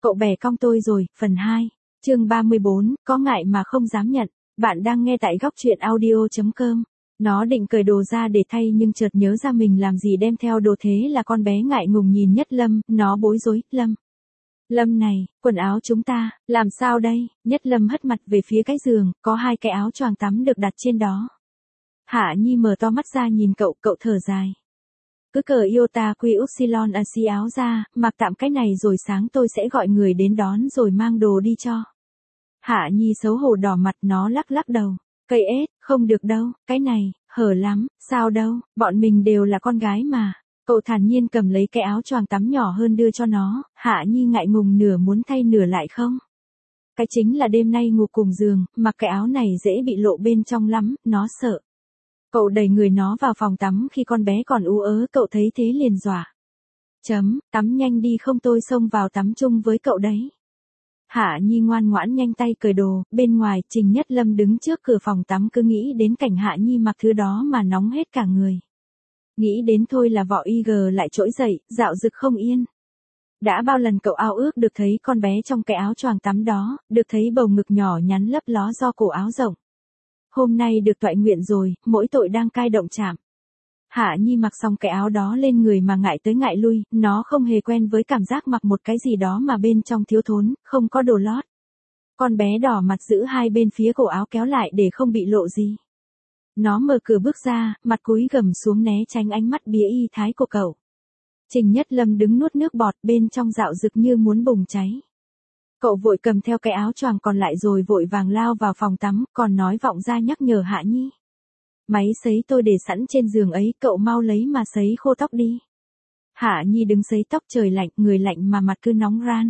Cậu bè cong tôi rồi, phần 2, chương 34, có ngại mà không dám nhận. Bạn đang nghe tại góc truyện audio.com. Nó định cởi đồ ra để thay nhưng chợt nhớ ra mình làm gì đem theo đồ, thế là con bé ngại ngùng nhìn Nhất Lâm, nó bối rối, Lâm này, quần áo chúng ta, làm sao đây? Nhất Lâm hất mặt về phía cái giường, có 2 cái áo choàng tắm được đặt trên đó. Hạ Nhi mở to mắt ra nhìn cậu, cậu thở dài. Cứ cờ Iota Quy Upsilon AC áo ra, mặc tạm cái này rồi sáng tôi sẽ gọi người đến đón rồi mang đồ đi cho. Hạ Nhi xấu hổ đỏ mặt, nó lắc lắc đầu. Cây ếch, không được đâu, cái này, hở lắm, sao đâu, bọn mình đều là con gái mà. Cậu thản nhiên cầm lấy cái áo choàng tắm nhỏ hơn đưa cho nó, Hạ Nhi ngại ngùng nửa muốn thay nửa lại không. Cái chính là đêm nay ngủ cùng giường, mặc cái áo này dễ bị lộ bên trong lắm, nó sợ. Cậu đẩy người nó vào phòng tắm khi con bé còn ú ớ, cậu thấy thế liền dọa. Tắm nhanh đi không tôi xông vào tắm chung với cậu đấy. Hạ Nhi ngoan ngoãn nhanh tay cởi đồ, bên ngoài Trình Nhất Lâm đứng trước cửa phòng tắm cứ nghĩ đến cảnh Hạ Nhi mặc thứ đó mà nóng hết cả người. Nghĩ đến thôi là vỏ IG lại trỗi dậy, dạo dực không yên. Đã bao lần cậu ao ước được thấy con bé trong cái áo choàng tắm đó, được thấy bầu ngực nhỏ nhắn lấp ló do cổ áo rộng. Hôm nay được toại nguyện rồi, mỗi tội đang cai động chạm. Hạ Nhi mặc xong cái áo đó lên người mà ngại tới ngại lui, nó không hề quen với cảm giác mặc một cái gì đó mà bên trong thiếu thốn, không có đồ lót. Con bé đỏ mặt giữ hai bên phía cổ áo kéo lại để không bị lộ gì. Nó mở cửa bước ra, mặt cúi gằm xuống né tránh ánh mắt bía y thái của cậu. Trình Nhất Lâm đứng nuốt nước bọt, bên trong dạo rực như muốn bùng cháy. Cậu vội cầm theo cái áo choàng còn lại rồi vội vàng lao vào phòng tắm, còn nói vọng ra nhắc nhở Hạ Nhi. Máy sấy tôi để sẵn trên giường ấy, cậu mau lấy mà sấy khô tóc đi. Hạ Nhi đứng sấy tóc, trời lạnh, người lạnh mà mặt cứ nóng ran.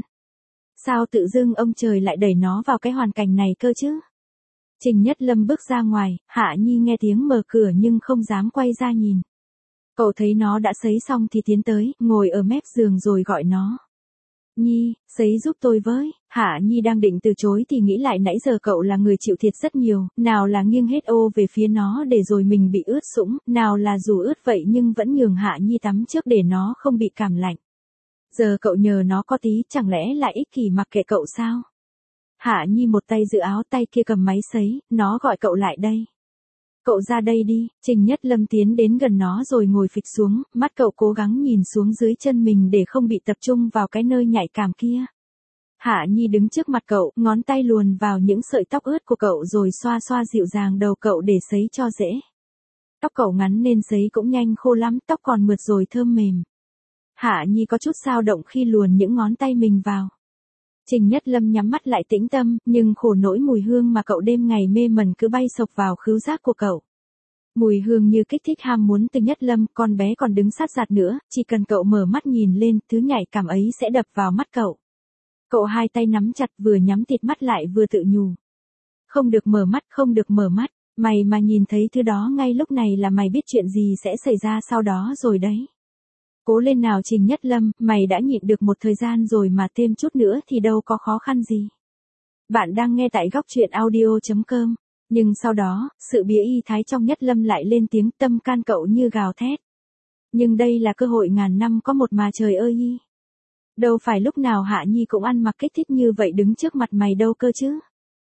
Sao tự dưng ông trời lại đẩy nó vào cái hoàn cảnh này cơ chứ? Trình Nhất Lâm bước ra ngoài, Hạ Nhi nghe tiếng mở cửa nhưng không dám quay ra nhìn. Cậu thấy nó đã sấy xong thì tiến tới, ngồi ở mép giường rồi gọi nó. Nhi, sấy giúp tôi với. Hạ Nhi đang định từ chối thì nghĩ lại nãy giờ cậu là người chịu thiệt rất nhiều, nào là nghiêng hết ô về phía nó để rồi mình bị ướt sũng, nào là dù ướt vậy nhưng vẫn nhường Hạ Nhi tắm trước để nó không bị cảm lạnh. Giờ cậu nhờ nó có tí, chẳng lẽ lại ích kỷ mặc kệ cậu sao? Hạ Nhi một tay giữ áo, tay kia cầm máy sấy, nó gọi cậu lại đây. Cậu ra đây đi. Trình Nhất Lâm tiến đến gần nó rồi ngồi phịch xuống, mắt cậu cố gắng nhìn xuống dưới chân mình để không bị tập trung vào cái nơi nhạy cảm kia. Hạ Nhi đứng trước mặt cậu, ngón tay luồn vào những sợi tóc ướt của cậu rồi xoa xoa dịu dàng đầu cậu để sấy cho dễ. Tóc cậu ngắn nên sấy cũng nhanh khô lắm, tóc còn mượt rồi thơm mềm. Hạ Nhi có chút dao động khi luồn những ngón tay mình vào. Trình Nhất Lâm nhắm mắt lại tĩnh tâm, nhưng khổ nỗi mùi hương mà cậu đêm ngày mê mẩn cứ bay sộc vào khứu giác của cậu. Mùi hương như kích thích ham muốn từ Nhất Lâm, con bé còn đứng sát giạt nữa, chỉ cần cậu mở mắt nhìn lên, thứ nhạy cảm ấy sẽ đập vào mắt cậu. Cậu hai tay nắm chặt, vừa nhắm tịt mắt lại vừa tự nhủ. Không được mở mắt, không được mở mắt, mày mà nhìn thấy thứ đó ngay lúc này là mày biết chuyện gì sẽ xảy ra sau đó rồi đấy. Cố lên nào Trình Nhất Lâm, mày đã nhịn được một thời gian rồi mà thêm chút nữa thì đâu có khó khăn gì. Bạn đang nghe tại góc truyện audio.com. Nhưng sau đó, sự bía y thái trong Nhất Lâm lại lên tiếng, tâm can cậu như gào thét. Nhưng đây là cơ hội ngàn năm có một mà trời ơi y. Đâu phải lúc nào Hạ Nhi cũng ăn mặc kích thích như vậy đứng trước mặt mày đâu cơ chứ.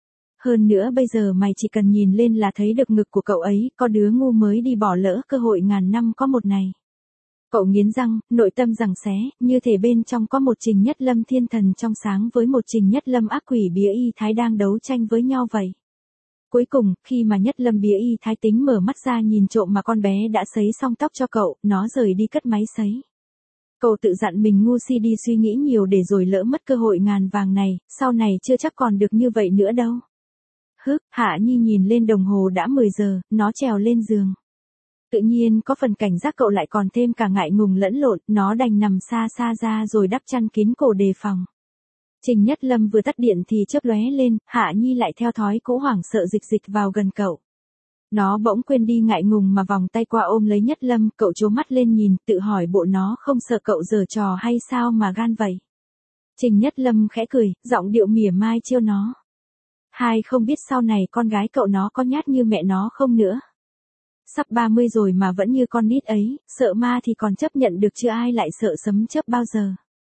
Hơn nữa bây giờ mày chỉ cần nhìn lên là thấy được ngực của cậu ấy, có đứa ngu mới đi bỏ lỡ cơ hội ngàn năm có một này. Cậu nghiến răng, nội tâm giằng xé, như thể bên trong có một Trình Nhất Lâm thiên thần trong sáng với một Trình Nhất Lâm ác quỷ bía y thái đang đấu tranh với nhau vậy. Cuối cùng, khi mà Nhất Lâm bía y thái tính mở mắt ra nhìn trộm mà con bé đã sấy xong tóc cho cậu, nó rời đi cất máy sấy. Cậu tự dặn mình ngu si đi suy nghĩ nhiều để rồi lỡ mất cơ hội ngàn vàng này, sau này chưa chắc còn được như vậy nữa đâu. Hạ Nhi nhìn lên đồng hồ đã 10 giờ, nó trèo lên giường. Tự nhiên có phần cảnh giác cậu lại còn thêm cả ngại ngùng lẫn lộn, nó đành nằm xa xa ra rồi đắp chăn kín cổ đề phòng. Trình Nhất Lâm vừa tắt điện thì chớp lóe lên, Hạ Nhi lại theo thói cũ hoảng sợ dịch vào gần cậu. Nó bỗng quên đi ngại ngùng mà vòng tay qua ôm lấy Nhất Lâm, cậu trố mắt lên nhìn, tự hỏi bộ nó không sợ cậu giở trò hay sao mà gan vậy. Trình Nhất Lâm khẽ cười, giọng điệu mỉa mai trêu nó. Hai không biết sau này con gái cậu nó có nhát như mẹ nó không nữa. Sắp 30 rồi mà vẫn như con nít ấy, sợ ma thì còn chấp nhận được chứ ai lại sợ sấm chớp bao giờ.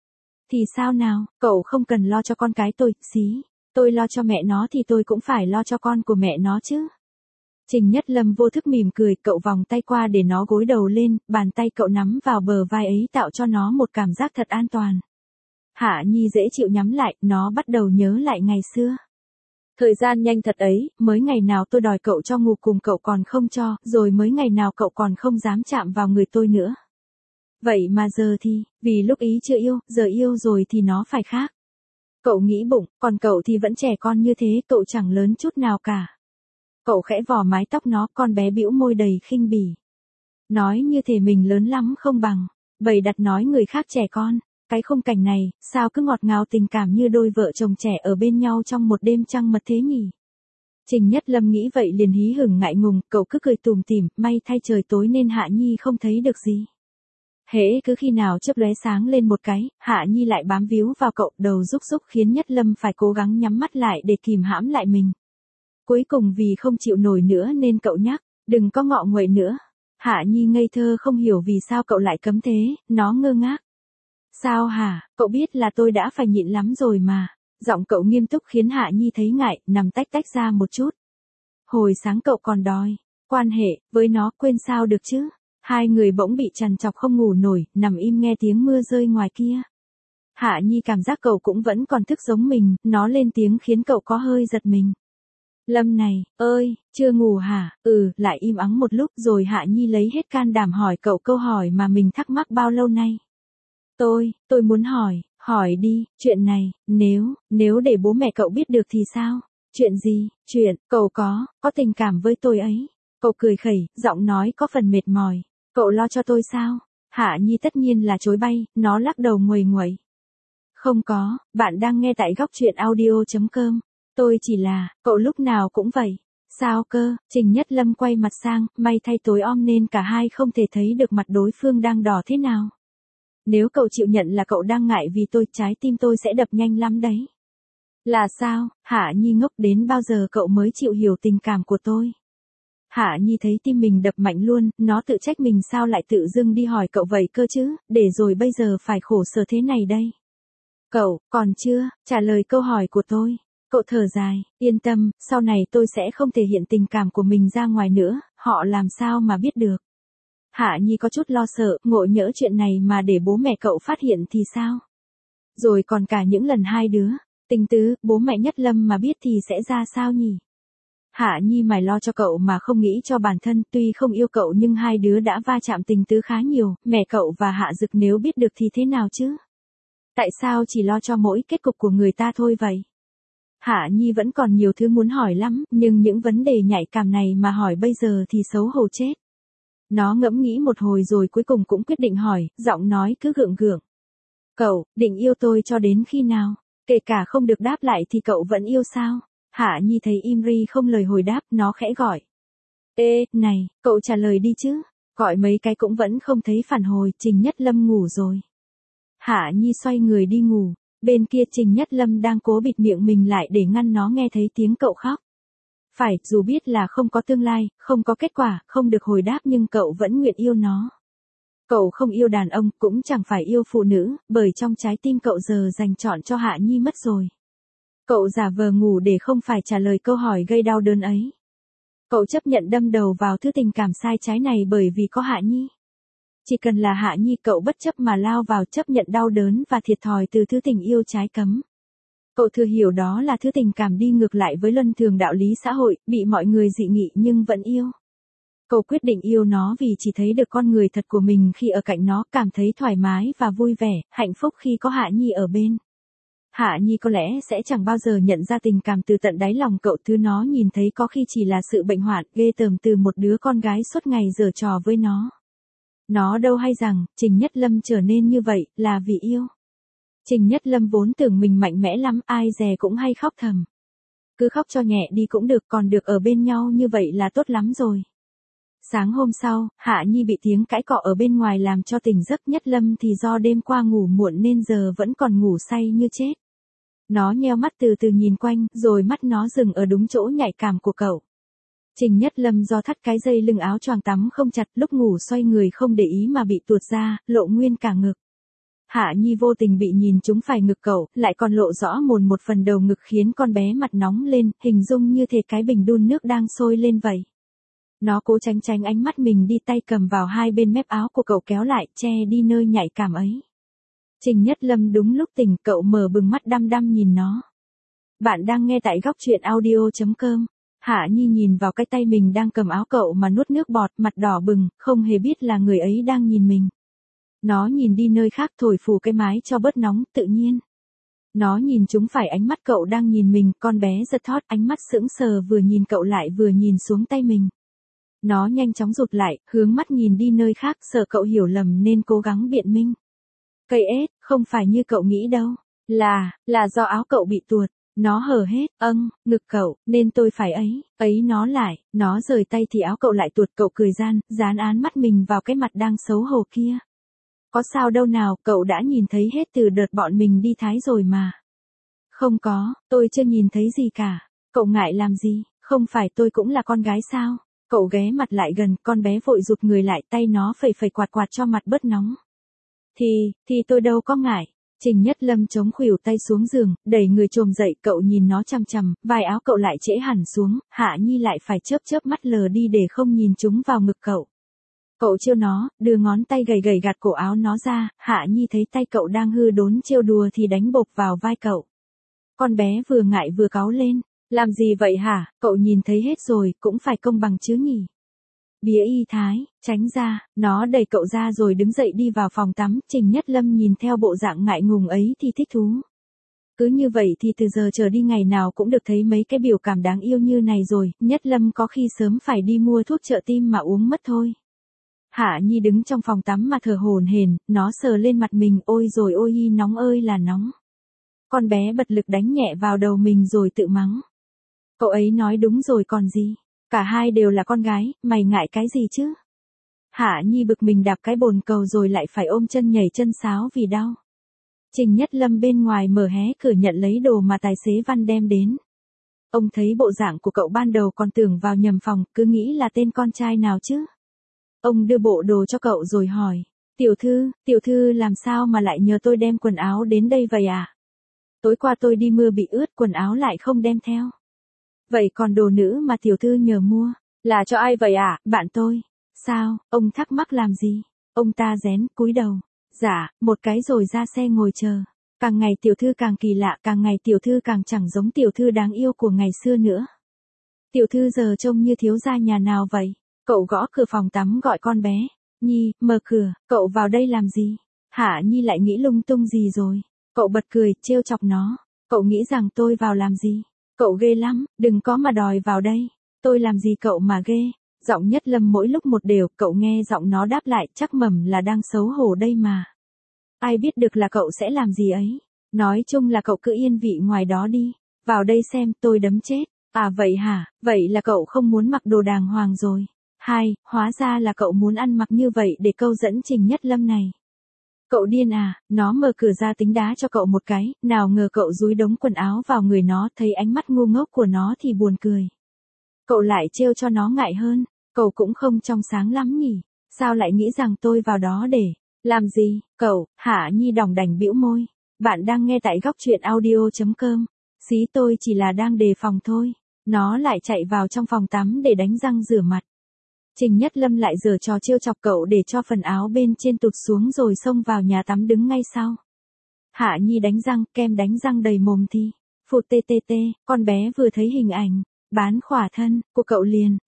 thì sao nào, cậu không cần lo cho con cái tôi, xí. Tôi lo cho mẹ nó thì tôi cũng phải lo cho con của mẹ nó chứ. Trình Nhất Lâm vô thức mỉm cười, cậu vòng tay qua để nó gối đầu lên, bàn tay cậu nắm vào bờ vai ấy tạo cho nó một cảm giác thật an toàn. Hạ Nhi dễ chịu nhắm lại, nó bắt đầu nhớ lại ngày xưa. Thời gian nhanh thật ấy, mới ngày nào tôi đòi cậu cho ngủ cùng cậu còn không cho, rồi mới ngày nào cậu còn không dám chạm vào người tôi nữa. Vậy mà giờ thì, vì lúc ý chưa yêu, giờ yêu rồi thì nó phải khác. Cậu nghĩ bụng, còn cậu thì vẫn trẻ con như thế, cậu chẳng lớn chút nào cả. Cậu khẽ vò mái tóc nó, con bé bĩu môi đầy khinh bỉ. Nói như thể mình lớn lắm không bằng, bày đặt nói người khác trẻ con. Cái khung cảnh này, sao cứ ngọt ngào tình cảm như đôi vợ chồng trẻ ở bên nhau trong một đêm trăng mật thế nhỉ? Trình Nhất Lâm nghĩ vậy liền hí hửng ngại ngùng, cậu cứ cười tủm tỉm, may thay trời tối nên Hạ Nhi không thấy được gì. Hễ cứ khi nào chớp lóe sáng lên một cái, Hạ Nhi lại bám víu vào cậu, đầu rúc rúc khiến Nhất Lâm phải cố gắng nhắm mắt lại để kìm hãm lại mình. Cuối cùng vì không chịu nổi nữa nên cậu nhắc, đừng có ngọ nguậy nữa. Hạ Nhi ngây thơ không hiểu vì sao cậu lại cấm thế, nó ngơ ngác. Sao hả, cậu biết là tôi đã phải nhịn lắm rồi mà. Giọng cậu nghiêm túc khiến Hạ Nhi thấy ngại, nằm tách tách ra một chút. Hồi sáng cậu còn đòi quan hệ với nó, quên sao được chứ. Hai người bỗng bị trằn trọc không ngủ nổi, nằm im nghe tiếng mưa rơi ngoài kia. Hạ Nhi cảm giác cậu cũng vẫn còn thức giống mình, nó lên tiếng khiến cậu có hơi giật mình. Lâm này, ơi, chưa ngủ hả? Lại im ắng một lúc rồi Hạ Nhi lấy hết can đảm hỏi cậu câu hỏi mà mình thắc mắc bao lâu nay. Tôi muốn hỏi đi, chuyện này, nếu để bố mẹ cậu biết được thì sao? Chuyện gì? Chuyện, cậu có tình cảm với tôi ấy. Cậu cười khẩy, giọng nói có phần mệt mỏi. Cậu lo cho tôi sao? Hạ Nhi tất nhiên là chối bay, nó lắc đầu nguầy nguậy. Không có, bạn đang nghe tại góc truyện audio.com. Tôi chỉ là, cậu lúc nào cũng vậy. Sao cơ? Trình Nhất Lâm quay mặt sang, may thay tối om nên cả hai không thể thấy được mặt đối phương đang đỏ thế nào. Nếu cậu chịu nhận là cậu đang ngại vì tôi, trái tim tôi sẽ đập nhanh lắm đấy. Là sao? Hạ Nhi ngốc, đến bao giờ cậu mới chịu hiểu tình cảm của tôi? Hạ Nhi thấy tim mình đập mạnh luôn, nó tự trách mình sao lại tự dưng đi hỏi cậu vậy cơ chứ, để rồi bây giờ phải khổ sở thế này đây. Cậu, còn chưa, trả lời câu hỏi của tôi. Cậu thở dài, yên tâm, sau này tôi sẽ không thể hiện tình cảm của mình ra ngoài nữa, họ làm sao mà biết được. Hạ Nhi có chút lo sợ, ngộ nhỡ chuyện này mà để bố mẹ cậu phát hiện thì sao? Rồi còn cả những lần hai đứa, tình tứ, bố mẹ Nhất Lâm mà biết thì sẽ ra sao nhỉ? Hạ Nhi mải lo cho cậu mà không nghĩ cho bản thân, tuy không yêu cậu nhưng hai đứa đã va chạm tình tứ khá nhiều, mẹ cậu và Hạ Dực nếu biết được thì thế nào chứ? Tại sao chỉ lo cho mỗi kết cục của người ta thôi vậy? Hạ Nhi vẫn còn nhiều thứ muốn hỏi lắm, nhưng những vấn đề nhạy cảm này mà hỏi bây giờ thì xấu hổ chết. Nó ngẫm nghĩ một hồi rồi cuối cùng cũng quyết định hỏi, giọng nói cứ gượng gượng. Cậu, định yêu tôi cho đến khi nào? Kể cả không được đáp lại thì cậu vẫn yêu sao? Hạ Nhi thấy im ri không lời hồi đáp, nó khẽ gọi. Ê, này, cậu trả lời đi chứ. Gọi mấy cái cũng vẫn không thấy phản hồi, Trình Nhất Lâm ngủ rồi. Hạ Nhi xoay người đi ngủ, bên kia Trình Nhất Lâm đang cố bịt miệng mình lại để ngăn nó nghe thấy tiếng cậu khóc. Phải, dù biết là không có tương lai, không có kết quả, không được hồi đáp nhưng cậu vẫn nguyện yêu nó. Cậu không yêu đàn ông, cũng chẳng phải yêu phụ nữ, bởi trong trái tim cậu giờ dành chọn cho Hạ Nhi mất rồi. Cậu giả vờ ngủ để không phải trả lời câu hỏi gây đau đớn ấy. Cậu chấp nhận đâm đầu vào thứ tình cảm sai trái này bởi vì có Hạ Nhi. Chỉ cần là Hạ Nhi cậu bất chấp mà lao vào, chấp nhận đau đớn và thiệt thòi từ thứ tình yêu trái cấm. Cậu thừa hiểu đó là thứ tình cảm đi ngược lại với luân thường đạo lý xã hội, bị mọi người dị nghị nhưng vẫn yêu. Cậu quyết định yêu nó vì chỉ thấy được con người thật của mình khi ở cạnh nó, cảm thấy thoải mái và vui vẻ, hạnh phúc khi có Hạ Nhi ở bên. Hạ Nhi có lẽ sẽ chẳng bao giờ nhận ra tình cảm từ tận đáy lòng cậu, thứ nó nhìn thấy có khi chỉ là sự bệnh hoạn ghê tởm từ một đứa con gái suốt ngày giở trò với nó. Nó đâu hay rằng, Trình Nhất Lâm trở nên như vậy, là vì yêu. Trình Nhất Lâm vốn tưởng mình mạnh mẽ lắm, ai dè cũng hay khóc thầm. Cứ khóc cho nhẹ đi cũng được, còn được ở bên nhau như vậy là tốt lắm rồi. Sáng hôm sau, Hạ Nhi bị tiếng cãi cọ ở bên ngoài làm cho tỉnh giấc. Nhất Lâm thì do đêm qua ngủ muộn nên giờ vẫn còn ngủ say như chết. Nó nheo mắt từ từ nhìn quanh, rồi mắt nó dừng ở đúng chỗ nhạy cảm của cậu. Trình Nhất Lâm do thắt cái dây lưng áo choàng tắm không chặt, lúc ngủ xoay người không để ý mà bị tuột ra, lộ nguyên cả ngực. Hạ Nhi vô tình bị nhìn trúng phải ngực cậu, lại còn lộ rõ một phần đầu ngực khiến con bé mặt nóng lên, hình dung như thể cái bình đun nước đang sôi lên vậy. Nó cố tránh ánh mắt mình đi, tay cầm vào hai bên mép áo của cậu kéo lại, che đi nơi nhạy cảm ấy. Trình Nhất Lâm đúng lúc tỉnh, cậu mở bừng mắt đăm đăm nhìn nó. Bạn đang nghe tại góc truyện audio.com. Hạ Nhi nhìn vào cái tay mình đang cầm áo cậu mà nuốt nước bọt, mặt đỏ bừng, không hề biết là người ấy đang nhìn mình. Nó nhìn đi nơi khác, thổi phù cái mái cho bớt nóng, tự nhiên. Nó nhìn trúng phải ánh mắt cậu đang nhìn mình, con bé giật thót, ánh mắt sững sờ, vừa nhìn cậu lại vừa nhìn xuống tay mình. Nó nhanh chóng rụt lại, hướng mắt nhìn đi nơi khác, sợ cậu hiểu lầm nên cố gắng biện minh. Cây ếch, không phải như cậu nghĩ đâu. Là do áo cậu bị tuột. Nó hở hết, ngực cậu, nên tôi phải ấy nó lại. Nó rời tay thì áo cậu lại tuột, cậu cười dán án mắt mình vào cái mặt đang xấu hổ kia. Có sao đâu nào, cậu đã nhìn thấy hết từ đợt bọn mình đi Thái rồi mà. Không có, tôi chưa nhìn thấy gì cả. Cậu ngại làm gì, không phải tôi cũng là con gái sao? Cậu ghé mặt lại gần, con bé vội rụt người lại, tay nó phẩy quạt cho mặt bớt nóng. Thì tôi đâu có ngại. Trình Nhất Lâm chống khuỷu tay xuống giường, đẩy người chồm dậy, cậu nhìn nó chằm chằm, vai áo cậu lại trễ hẳn xuống, Hạ Nhi lại phải chớp mắt lờ đi để không nhìn chúng vào ngực cậu. Cậu trêu nó, đưa ngón tay gầy gạt cổ áo nó ra, Hạ Nhi thấy tay cậu đang hư đốn trêu đùa thì đánh bộp vào vai cậu. Con bé vừa ngại vừa cáu lên, làm gì vậy hả, cậu nhìn thấy hết rồi, cũng phải công bằng chứ nhỉ. Bía y thái, tránh ra, nó đẩy cậu ra rồi đứng dậy đi vào phòng tắm, Trình Nhất Lâm nhìn theo bộ dạng ngại ngùng ấy thì thích thú. Cứ như vậy thì từ giờ trở đi ngày nào cũng được thấy mấy cái biểu cảm đáng yêu như này rồi, Nhất Lâm có khi sớm phải đi mua thuốc trợ tim mà uống mất thôi. Hạ Nhi đứng trong phòng tắm mà thở hổn hển, nó sờ lên mặt mình, ôi rồi ôi nóng ơi là nóng. Con bé bật lực đánh nhẹ vào đầu mình rồi tự mắng. Cậu ấy nói đúng rồi còn gì. Cả hai đều là con gái, mày ngại cái gì chứ? Hạ Nhi bực mình đạp cái bồn cầu rồi lại phải ôm chân nhảy chân sáo vì đau. Trình Nhất Lâm bên ngoài mở hé cửa nhận lấy đồ mà tài xế Văn đem đến. Ông thấy bộ dạng của cậu ban đầu còn tưởng vào nhầm phòng, cứ nghĩ là tên con trai nào chứ. Ông đưa bộ đồ cho cậu rồi hỏi. Tiểu thư làm sao mà lại nhờ tôi đem quần áo đến đây vậy à? Tối qua tôi đi mưa bị ướt, quần áo lại không đem theo. Vậy còn đồ nữ mà tiểu thư nhờ mua, là cho ai vậy à? Bạn tôi. Sao, ông thắc mắc làm gì? Ông ta rén, cúi đầu. Dạ, một cái rồi ra xe ngồi chờ. Càng ngày tiểu thư càng kỳ lạ, càng ngày tiểu thư càng chẳng giống tiểu thư đáng yêu của ngày xưa nữa. Tiểu thư giờ trông như thiếu gia nhà nào vậy? Cậu gõ cửa phòng tắm gọi con bé. Nhi, mở cửa, cậu vào đây làm gì? Hạ Nhi lại nghĩ lung tung gì rồi? Cậu bật cười, trêu chọc nó. Cậu nghĩ rằng tôi vào làm gì? Cậu ghê lắm, đừng có mà đòi vào đây. Tôi làm gì cậu mà ghê? Giọng Nhất Lâm mỗi lúc một đều, cậu nghe giọng nó đáp lại, chắc mầm là đang xấu hổ đây mà. Ai biết được là cậu sẽ làm gì ấy. Nói chung là cậu cứ yên vị ngoài đó đi. Vào đây xem, tôi đấm chết. À vậy hả, vậy là cậu không muốn mặc đồ đàng hoàng rồi. Hóa ra là cậu muốn ăn mặc như vậy để câu dẫn Trình Nhất Lâm này. Cậu điên à, nó mở cửa ra tính đá cho cậu một cái, nào ngờ cậu dúi đống quần áo vào người nó, thấy ánh mắt ngu ngốc của nó thì buồn cười. Cậu lại trêu cho nó ngại hơn, cậu cũng không trong sáng lắm nhỉ, sao lại nghĩ rằng tôi vào đó để, làm gì, cậu, Hạ Nhi đỏng đảnh bĩu môi. Bạn đang nghe tại góc truyện audio.com, xí tôi chỉ là đang đề phòng thôi, nó lại chạy vào trong phòng tắm để đánh răng rửa mặt. Trình Nhất Lâm lại giở trò trêu chọc cậu để cho phần áo bên trên tụt xuống rồi xông vào nhà tắm đứng ngay sau. Hạ Nhi đánh răng, kem đánh răng đầy mồm thì, phụt con bé vừa thấy hình ảnh, bán khỏa thân, của cậu liền,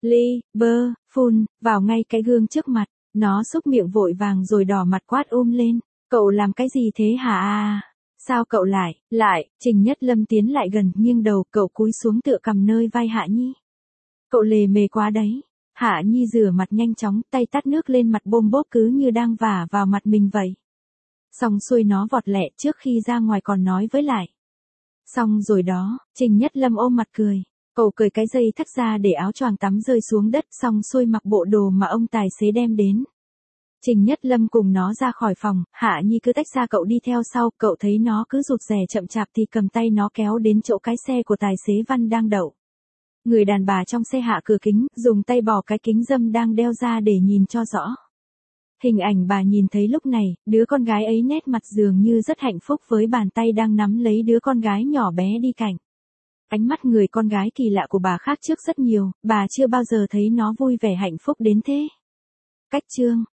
phun, vào ngay cái gương trước mặt, nó xúc miệng vội vàng rồi đỏ mặt quát lên, cậu làm cái gì thế hả? Sao cậu lại, Trình Nhất Lâm tiến lại gần, nghiêng đầu, cậu cúi xuống tựa cầm nơi vai Hạ Nhi. Cậu lề mề quá đấy. Hạ Nhi rửa mặt nhanh chóng, tay tát nước lên mặt bôm bốp cứ như đang vả vào mặt mình vậy. Xong xuôi nó vọt lẹ trước khi ra ngoài còn nói với lại. Xong rồi đó, Trình Nhất Lâm ôm mặt cười. Cậu cởi cái dây thắt ra để áo choàng tắm rơi xuống đất, xong xuôi mặc bộ đồ mà ông tài xế đem đến. Trình Nhất Lâm cùng nó ra khỏi phòng, Hạ Nhi cứ tách ra cậu đi theo sau, cậu thấy nó cứ rụt rè chậm chạp thì cầm tay nó kéo đến chỗ cái xe của tài xế Văn đang đậu. Người đàn bà trong xe hạ cửa kính, dùng tay bỏ cái kính râm đang đeo ra để nhìn cho rõ. Hình ảnh bà nhìn thấy lúc này, đứa con gái ấy nét mặt dường như rất hạnh phúc với bàn tay đang nắm lấy đứa con gái nhỏ bé đi cạnh. Ánh mắt người con gái kỳ lạ của bà khác trước rất nhiều, bà chưa bao giờ thấy nó vui vẻ hạnh phúc đến thế. Cách chương